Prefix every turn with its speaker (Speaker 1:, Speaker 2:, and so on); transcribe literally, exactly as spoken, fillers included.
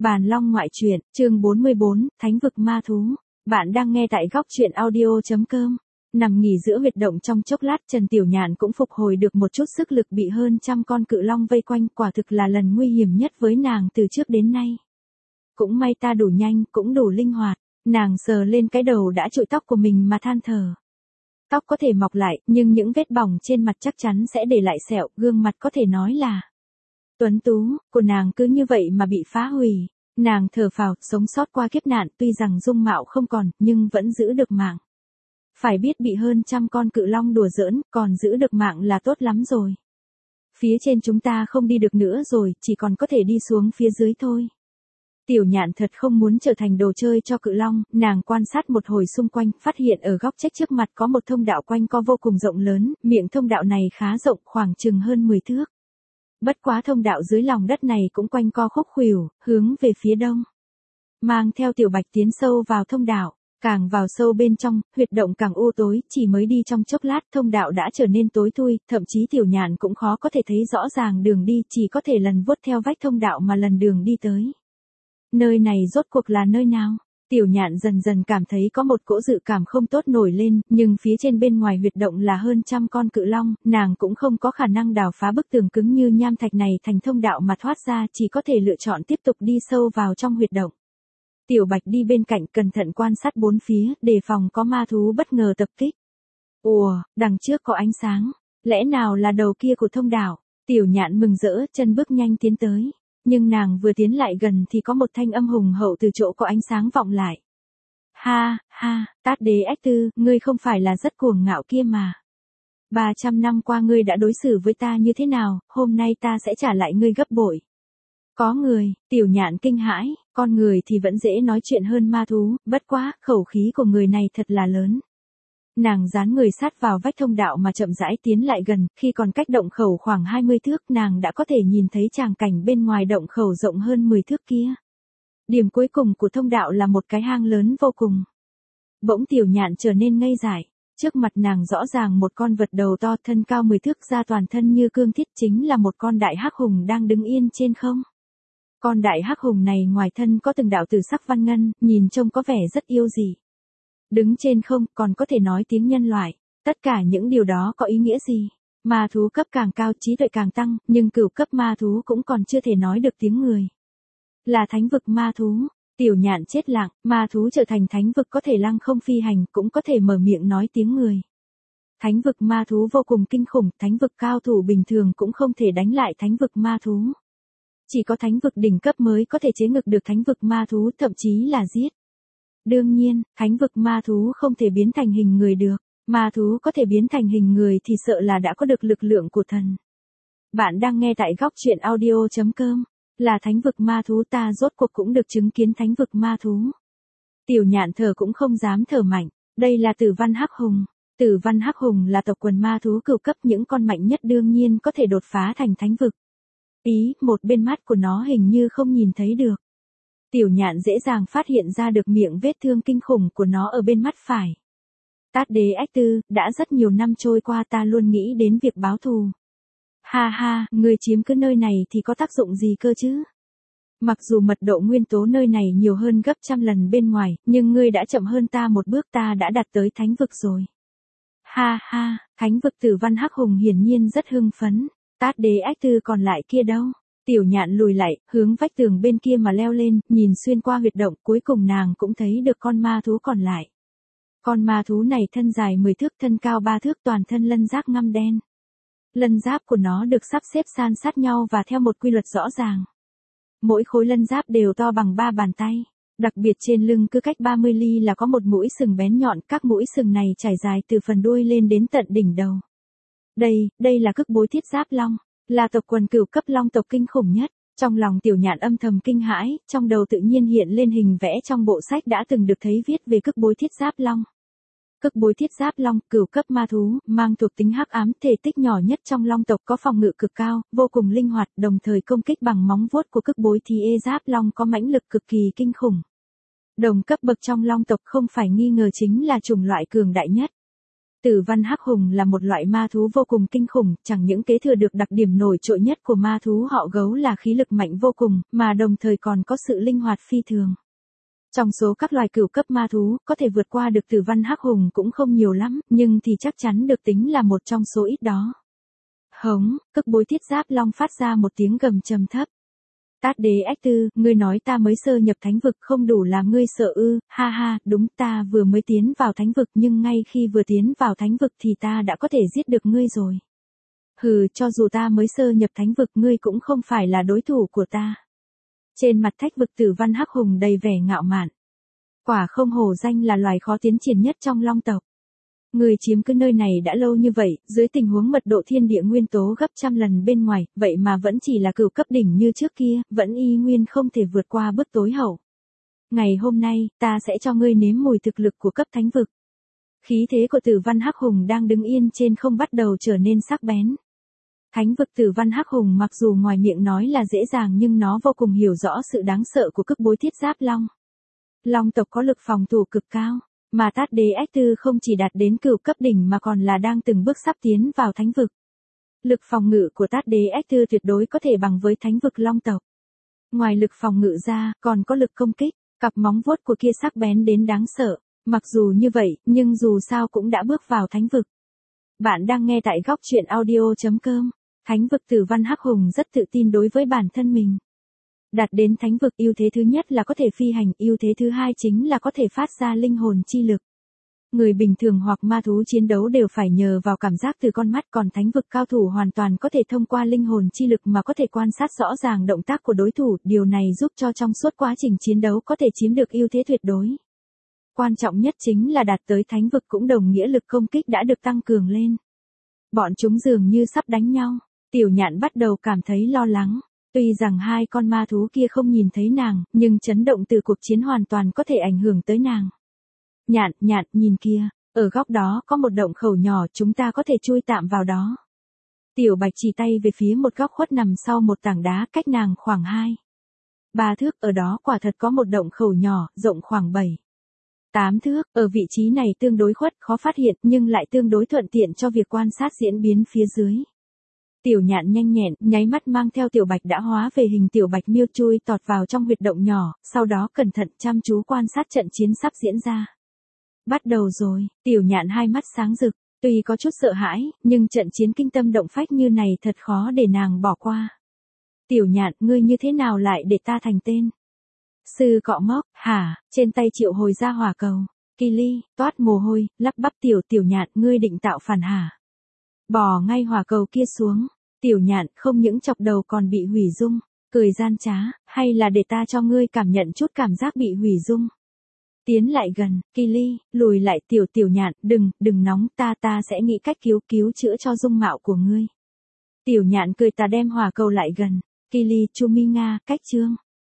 Speaker 1: Bàn Long ngoại truyện, chương bốn mươi bốn, Thánh vực ma thú. Bạn đang nghe tại góc truyện audio chấm com. Nằm nghỉ giữa huyệt động trong chốc lát, Trần Tiểu Nhạn cũng phục hồi được một chút sức lực, bị hơn trăm con cự long vây quanh, quả thực là lần nguy hiểm nhất với nàng từ trước đến nay. Cũng may ta đủ nhanh, cũng đủ linh hoạt. Nàng sờ lên cái đầu đã trụi tóc của mình mà than thở. Tóc có thể mọc lại, nhưng những vết bỏng trên mặt chắc chắn sẽ để lại sẹo, gương mặt có thể nói là tuấn tú của nàng cứ như vậy mà bị phá hủy. Nàng thở phào, sống sót qua kiếp nạn, tuy rằng dung mạo không còn, nhưng vẫn giữ được mạng. Phải biết bị hơn trăm con cự long đùa giỡn, còn giữ được mạng là tốt lắm rồi. Phía trên chúng ta không đi được nữa rồi, chỉ còn có thể đi xuống phía dưới thôi. Tiểu Nhạn thật không muốn trở thành đồ chơi cho cự long, nàng quan sát một hồi xung quanh, phát hiện ở góc chết trước mặt có một thông đạo quanh co vô cùng rộng lớn, miệng thông đạo này khá rộng, khoảng chừng hơn mười thước. Bất quá thông đạo dưới lòng đất này cũng quanh co khúc khuỷu, hướng về phía đông. Mang theo Tiểu Bạch tiến sâu vào thông đạo, càng vào sâu bên trong, huyệt động càng u tối, chỉ mới đi trong chốc lát thông đạo đã trở nên tối thui, thậm chí Tiểu Nhạn cũng khó có thể thấy rõ ràng đường đi, chỉ có thể lần vuốt theo vách thông đạo mà lần đường đi tới. Nơi này rốt cuộc là nơi nào? Tiểu Nhạn dần dần cảm thấy có một cỗ dự cảm không tốt nổi lên, nhưng phía trên bên ngoài huyệt động là hơn trăm con cự long, nàng cũng không có khả năng đào phá bức tường cứng như nham thạch này thành thông đạo mà thoát ra, chỉ có thể lựa chọn tiếp tục đi sâu vào trong huyệt động. Tiểu Bạch đi bên cạnh cẩn thận quan sát bốn phía, đề phòng có ma thú bất ngờ tập kích. Ùa, đằng trước có ánh sáng, lẽ nào là đầu kia của thông đạo? Tiểu Nhạn mừng rỡ, chân bước nhanh tiến tới. Nhưng nàng vừa tiến lại gần thì có một thanh âm hùng hậu từ chỗ có ánh sáng vọng lại. Ha, ha, Tát Đế Ách Tư, ngươi không phải là rất cuồng ngạo kia mà. ba trăm năm qua ngươi đã đối xử với ta như thế nào, hôm nay ta sẽ trả lại ngươi gấp bội. Có người, Tiểu Nhạn kinh hãi, con người thì vẫn dễ nói chuyện hơn ma thú, bất quá, khẩu khí của người này thật là lớn. Nàng dán người sát vào vách thông đạo mà chậm rãi tiến lại gần, khi còn cách động khẩu khoảng hai mươi thước, nàng đã có thể nhìn thấy tràng cảnh bên ngoài động khẩu rộng hơn mười thước kia. Điểm cuối cùng của thông đạo là một cái hang lớn vô cùng. Bỗng Tiểu Nhạn trở nên ngây dại, trước mặt nàng rõ ràng một con vật đầu to, thân cao mười thước, da toàn thân như cương thiết, chính là một con đại hắc hùng đang đứng yên trên không. Con đại hắc hùng này ngoài thân có từng đạo tử sắc văn ngân, nhìn trông có vẻ rất yêu dị. Đứng trên không, còn có thể nói tiếng nhân loại. Tất cả những điều đó có ý nghĩa gì? Ma thú cấp càng cao trí tuệ càng tăng, nhưng cửu cấp ma thú cũng còn chưa thể nói được tiếng người. Là thánh vực ma thú. Tiểu Nhạn chết lặng, ma thú trở thành thánh vực có thể lăng không phi hành, cũng có thể mở miệng nói tiếng người. Thánh vực ma thú vô cùng kinh khủng, thánh vực cao thủ bình thường cũng không thể đánh lại thánh vực ma thú. Chỉ có thánh vực đỉnh cấp mới có thể chế ngự được thánh vực ma thú, thậm chí là giết. Đương nhiên, thánh vực ma thú không thể biến thành hình người được, ma thú có thể biến thành hình người thì sợ là đã có được lực lượng của thần. Bạn đang nghe tại góc truyện audio chấm com, là thánh vực ma thú, ta rốt cuộc cũng được chứng kiến thánh vực ma thú. Tiểu Nhạn thở cũng không dám thở mạnh, đây là Tử Văn Hắc Hùng. Tử Văn Hắc Hùng là tộc quần ma thú cửu cấp, những con mạnh nhất đương nhiên có thể đột phá thành thánh vực. Ý, một bên mắt của nó hình như không nhìn thấy được. Tiểu Nhạn dễ dàng phát hiện ra được miệng vết thương kinh khủng của nó ở bên mắt phải. Tát Đế Ách Tư, đã rất nhiều năm trôi qua ta luôn nghĩ đến việc báo thù. Ha ha, ngươi chiếm cứ nơi này thì có tác dụng gì cơ chứ? Mặc dù mật độ nguyên tố nơi này nhiều hơn gấp trăm lần bên ngoài, nhưng ngươi đã chậm hơn ta một bước, ta đã đạt tới thánh vực rồi. Ha ha, thánh vực. Tử Văn Hắc Hùng hiển nhiên rất hưng phấn. Tát Đế Ách Tư còn lại kia đâu? Tiểu Nhạn lùi lại, hướng vách tường bên kia mà leo lên, nhìn xuyên qua huyệt động, cuối cùng nàng cũng thấy được con ma thú còn lại. Con ma thú này thân dài mười thước, thân cao ba thước, toàn thân lân giáp ngăm đen. Lân giáp của nó được sắp xếp san sát nhau và theo một quy luật rõ ràng. Mỗi khối lân giáp đều to bằng ba bàn tay. Đặc biệt trên lưng cứ cách ba mươi ly là có một mũi sừng bén nhọn, các mũi sừng này trải dài từ phần đuôi lên đến tận đỉnh đầu. Đây, đây là Cực Bối Thiết Giáp Long. Là tộc quần cửu cấp long tộc kinh khủng nhất. Trong lòng Tiểu Nhạn âm thầm kinh hãi, trong đầu tự nhiên hiện lên hình vẽ trong bộ sách đã từng được thấy viết về Cực Bối Thiết Giáp Long. Cực Bối Thiết Giáp Long, cửu cấp ma thú, mang thuộc tính hắc ám, thể tích nhỏ nhất trong long tộc, có phòng ngự cực cao, vô cùng linh hoạt, đồng thời công kích bằng móng vuốt của Cực Bối Thiết Giáp Long có mãnh lực cực kỳ kinh khủng. Đồng cấp bậc trong long tộc không phải nghi ngờ chính là chủng loại cường đại nhất. Tử Văn Hắc Hùng là một loại ma thú vô cùng kinh khủng, chẳng những kế thừa được đặc điểm nổi trội nhất của ma thú họ gấu là khí lực mạnh vô cùng, mà đồng thời còn có sự linh hoạt phi thường. Trong số các loài cửu cấp ma thú, có thể vượt qua được Tử Văn Hắc Hùng cũng không nhiều lắm, nhưng thì chắc chắn được tính là một trong số ít đó. Hống, Cực Bối Thiết Giáp Long phát ra một tiếng gầm trầm thấp. Tát Đế Ách Tư, ngươi nói ta mới sơ nhập thánh vực không đủ làm ngươi sợ ư, ha ha, đúng ta vừa mới tiến vào thánh vực nhưng ngay khi vừa tiến vào thánh vực thì ta đã có thể giết được ngươi rồi. Hừ, cho dù ta mới sơ nhập thánh vực ngươi cũng không phải là đối thủ của ta. Trên mặt Thách Vực Tử Văn Hắc Hùng đầy vẻ ngạo mạn. Quả không hổ danh là loài khó tiến triển nhất trong long tộc. Người chiếm cứ nơi này đã lâu như vậy, dưới tình huống mật độ thiên địa nguyên tố gấp trăm lần bên ngoài, vậy mà vẫn chỉ là cửu cấp đỉnh như trước kia, vẫn y nguyên không thể vượt qua bước tối hậu. Ngày hôm nay, ta sẽ cho ngươi nếm mùi thực lực của cấp thánh vực. Khí thế của Tử Văn Hắc Hùng đang đứng yên trên không bắt đầu trở nên sắc bén. Thánh vực Tử Văn Hắc Hùng mặc dù ngoài miệng nói là dễ dàng nhưng nó vô cùng hiểu rõ sự đáng sợ của Cực Bối Thiết Giáp Long. Long tộc có lực phòng thủ cực cao. Mà Tát Đế Ách Tư không chỉ đạt đến cửu cấp đỉnh mà còn là đang từng bước sắp tiến vào thánh vực. Lực phòng ngự của Tát Đế Ách Tư tuyệt đối có thể bằng với thánh vực long tộc. Ngoài lực phòng ngự ra, còn có lực công kích, cặp móng vuốt của kia sắc bén đến đáng sợ. Mặc dù như vậy, nhưng dù sao cũng đã bước vào thánh vực. Bạn đang nghe tại góc truyện audio chấm com. Thánh vực Tử Văn Hắc Hùng rất tự tin đối với bản thân mình. Đạt đến thánh vực, ưu thế thứ nhất là có thể phi hành, ưu thế thứ hai chính là có thể phát ra linh hồn chi lực. Người bình thường hoặc ma thú chiến đấu đều phải nhờ vào cảm giác từ con mắt, còn thánh vực cao thủ hoàn toàn có thể thông qua linh hồn chi lực mà có thể quan sát rõ ràng động tác của đối thủ, điều này giúp cho trong suốt quá trình chiến đấu có thể chiếm được ưu thế tuyệt đối. Quan trọng nhất chính là đạt tới thánh vực cũng đồng nghĩa lực công kích đã được tăng cường lên. Bọn chúng dường như sắp đánh nhau, Tiểu Nhạn bắt đầu cảm thấy lo lắng. Tuy rằng hai con ma thú kia không nhìn thấy nàng, nhưng chấn động từ cuộc chiến hoàn toàn có thể ảnh hưởng tới nàng. Nhạn, nhạn, nhìn kia, ở góc đó có một động khẩu nhỏ, chúng ta có thể chui tạm vào đó. Tiểu Bạch chỉ tay về phía một góc khuất nằm sau một tảng đá cách nàng khoảng hai. Ba thước, ở đó quả thật có một động khẩu nhỏ, rộng khoảng bảy. Tám thước, ở vị trí này tương đối khuất, khó phát hiện nhưng lại tương đối thuận tiện cho việc quan sát diễn biến phía dưới. Tiểu Nhạn nhanh nhẹn, nháy mắt mang theo Tiểu Bạch đã hóa về hình Tiểu Bạch miêu chui tọt vào trong huyệt động nhỏ, sau đó cẩn thận chăm chú quan sát trận chiến sắp diễn ra. Bắt đầu rồi, Tiểu Nhạn hai mắt sáng rực, tuy có chút sợ hãi, nhưng trận chiến kinh tâm động phách như này thật khó để nàng bỏ qua. Tiểu Nhạn, ngươi như thế nào lại để ta thành tên? Sư Cọ Mốc, hả, trên tay triệu hồi ra hỏa cầu. Kỳ Ly, toát mồ hôi, lắp bắp Tiểu Tiểu Nhạn, ngươi định tạo phản hả? Bỏ ngay hỏa cầu kia xuống. Tiểu Nhạn không những chọc đầu còn bị hủy dung, cười gian trá, hay là để ta cho ngươi cảm nhận chút cảm giác bị hủy dung. Tiến lại gần, Kỳ Ly, lùi lại Tiểu Tiểu Nhạn, đừng, đừng nóng, ta ta sẽ nghĩ cách cứu cứu chữa cho dung mạo của ngươi. Tiểu Nhạn cười ta đem hỏa cầu lại gần, Kỳ Ly, Chu Mi Nga, cách chương.